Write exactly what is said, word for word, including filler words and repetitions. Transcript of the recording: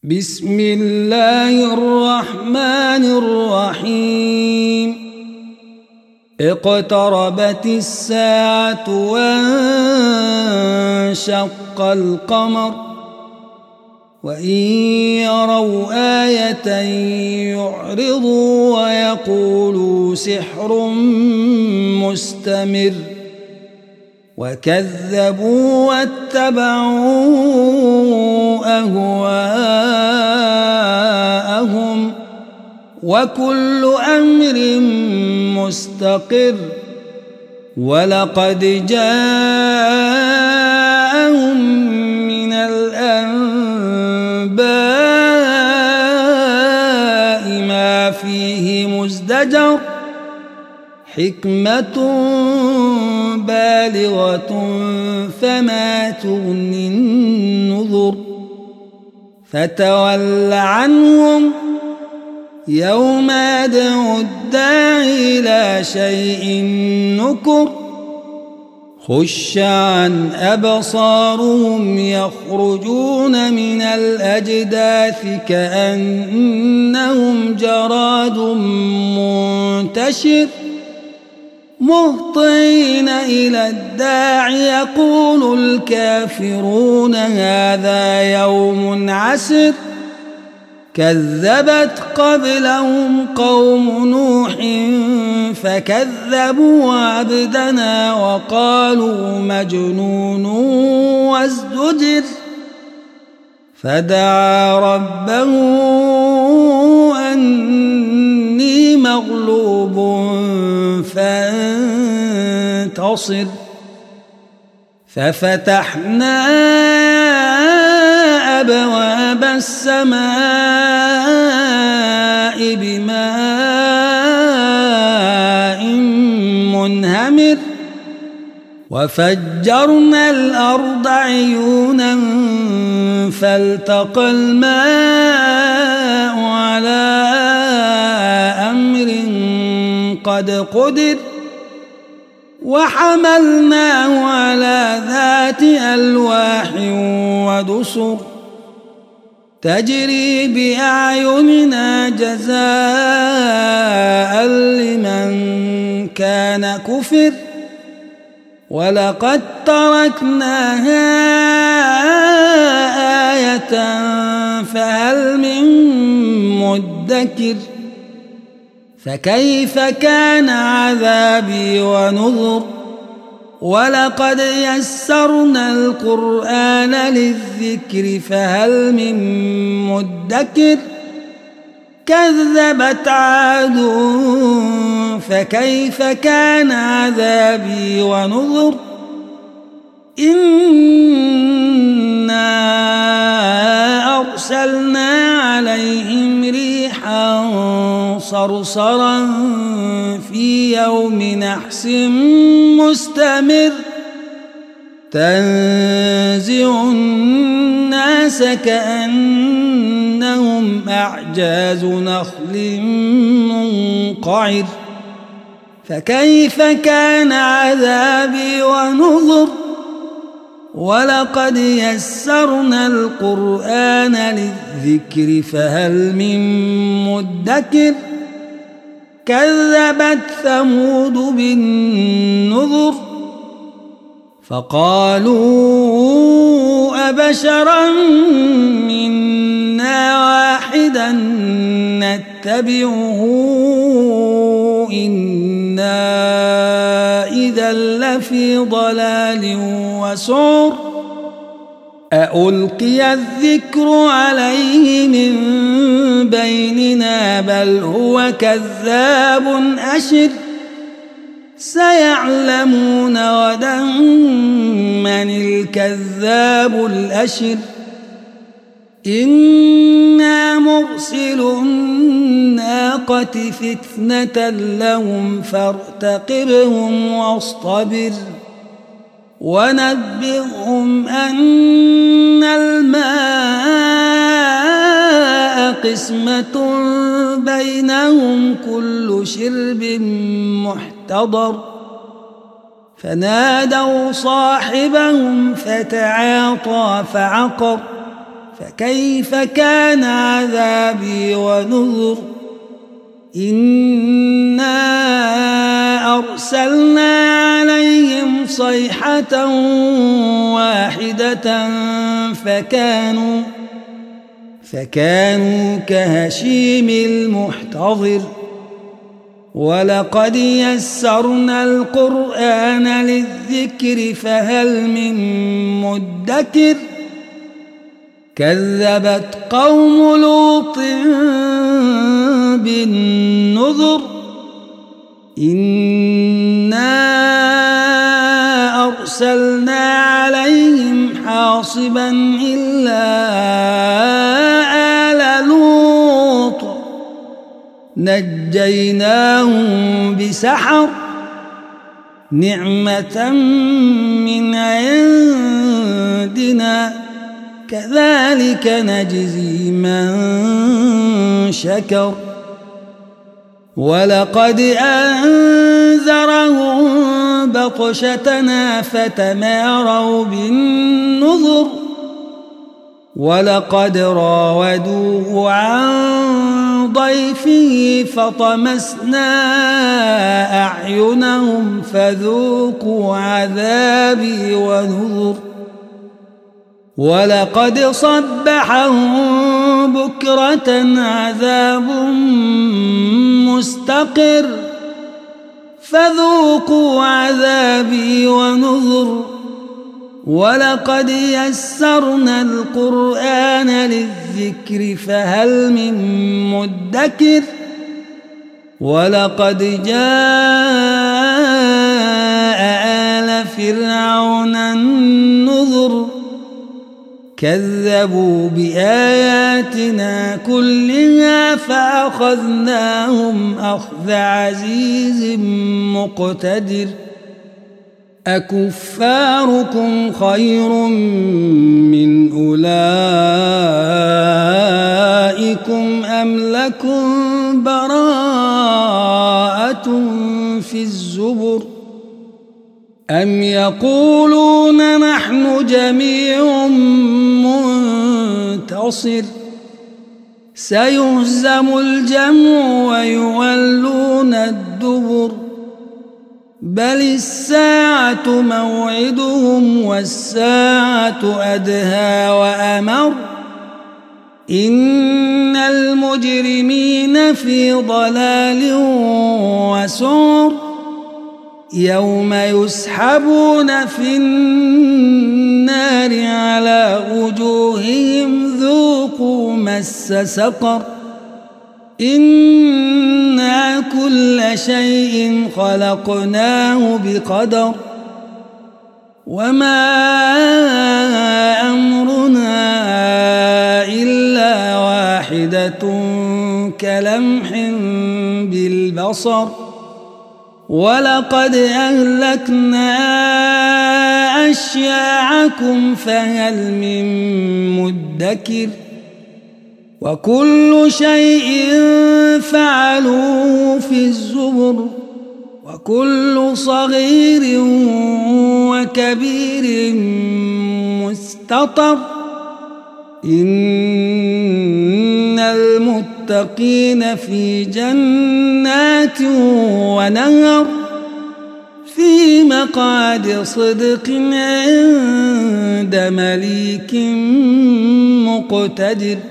بسم الله الرحمن الرحيم اقتربت الساعة وانشق القمر وإن يروا آية يعرضوا ويقولوا سحر مستمر وكذبوا واتبعوا أهواءهم وكل أمر مستقر ولقد جاءهم من الأنباء ما فيه مزدجر حكمة بالغة فما تغني النذر فتول عنهم يوم يدعو الداعي إلى شيء نكر خش عن أبصارهم يخرجون من الأجداث كأنهم جراد منتشر مهطعين إلى الداعي يقول الكافرون هذا يوم عسر كذبت قبلهم قوم نوح فكذبوا عبدنا وقالوا مجنون وازدجر فدعا ربه أني مغلوب فانتصر ففتحنا أبواب السماء بماء منهمر وفجرنا الأرض عيونا فالتقى الماء على أمر قد قدر وحملناه على ذات ألواح ودسر تجري بأعيننا جزاء لمن كان كفر ولقد تركناها آية فهل من مدكر فكيف كان عذابي ونذر ولقد يسرنا القرآن للذكر فهل من مدكر كذبت عاد فكيف كان عذابي ونذر إنا أرسلنا عليهم ريحا صرصرا في يوم نحس مستمر تنزع الناس كأنهم أعجاز نخل منقعر فكيف كان عذابي ونذر ولقد يسرنا القرآن للذكر فهل من مدكر كذبت ثمود بالنذر فقالوا أبشرا منا واحدا نتبعه إنا إذا لفي ضلال وسعر أألقي الذكر عليه من بيننا بل هو كذاب أشر سيعلمون غدا من الكذاب الأشر إنا مرسل الناقة فتنة لهم فارتقبهم واصطبر ونبئهم أن الماء قسمة بينهم كل شرب محتضر فنادوا صاحبهم فتعاطى فعقر فكيف كان عذابي ونذر إنا أرسلنا عليهم صيحة واحدة فكانوا فكانوا كهشيم المحتضر ولقد يسرنا القرآن للذكر فهل من مدكر كذبت قوم لوط بالنذر إنا أرسلنا عليهم حاصبا إلا آل لوط نجيناهم بسحر نعمة من عندنا كذلك نجزي من شكر ولقد أنذرهم بطشتنا فتماروا بالنذر ولقد راودوه عن ضيفه فطمسنا أعينهم فذوقوا عذابي ونذر ولقد صبحهم بكرة عذاب مستقر فذوقوا عذابي ونذر ولقد يسرنا القرآن للذكر فهل من مدكر ولقد جاء آل فرعون النذر كذبوا بآياتنا كلها فأخذناهم أخذ عزيز مقتدر أكفاركم خير من أولئكم أم لكم براءة في الزبر أم يقولون نحن جميع منتصر سيهزم الجمع ويولون الدبر بل الساعة موعدهم والساعة أدهى وأمر إن المجرمين في ضلال وسعر يوم يسحبون في النار على وجوههم ذوقوا مس سقر إنا كل شيء خلقناه بقدر وما أمرنا إلا واحدة كلمح بالبصر ولقد أهلكنا أشياعكم فهل من مدكر وكل شيء فعلوه في الزبر وكل صغير وكبير مستطر إن المتقين في جنات ونهر في مقعد صدق عند مليك مقتدر